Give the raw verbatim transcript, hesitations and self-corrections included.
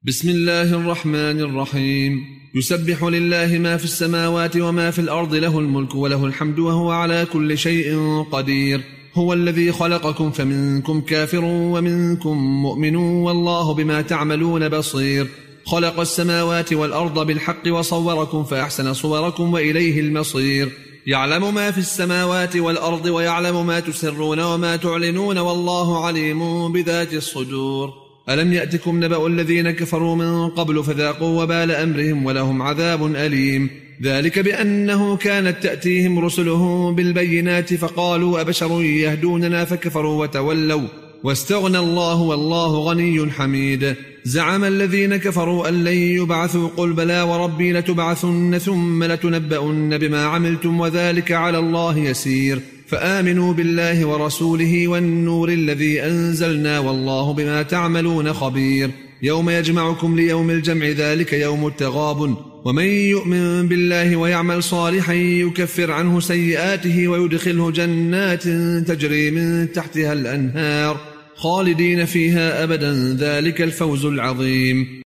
بسم الله الرحمن الرحيم. يسبح لله ما في السماوات وما في الأرض، له الملك وله الحمد وهو على كل شيء قدير. هو الذي خلقكم فمنكم كافر ومنكم مؤمن والله بما تعملون بصير. خلق السماوات والأرض بالحق وصوركم فأحسن صوركم وإليه المصير. يعلم ما في السماوات والأرض ويعلم ما تسرون وما تعلنون والله عليم بذات الصدور. ألم يأتكم نبأ الذين كفروا من قبل فذاقوا وبال أمرهم ولهم عذاب أليم. ذلك بأنه كانت تأتيهم رسلهم بالبينات فقالوا أبشر يهدوننا فكفروا وتولوا واستغنى الله والله غني حميد. زعم الذين كفروا أن لن يبعثوا قل بلى وربي لتبعثن ثم لتنبؤن بما عملتم وذلك على الله يسير. فآمنوا بالله ورسوله والنور الذي أنزلنا والله بما تعملون خبير. يوم يجمعكم ليوم الجمع ذلك يوم التغابن. ومن يؤمن بالله ويعمل صالحا يكفر عنه سيئاته ويدخله جنات تجري من تحتها الأنهار خالدين فيها أبدا ذلك الفوز العظيم.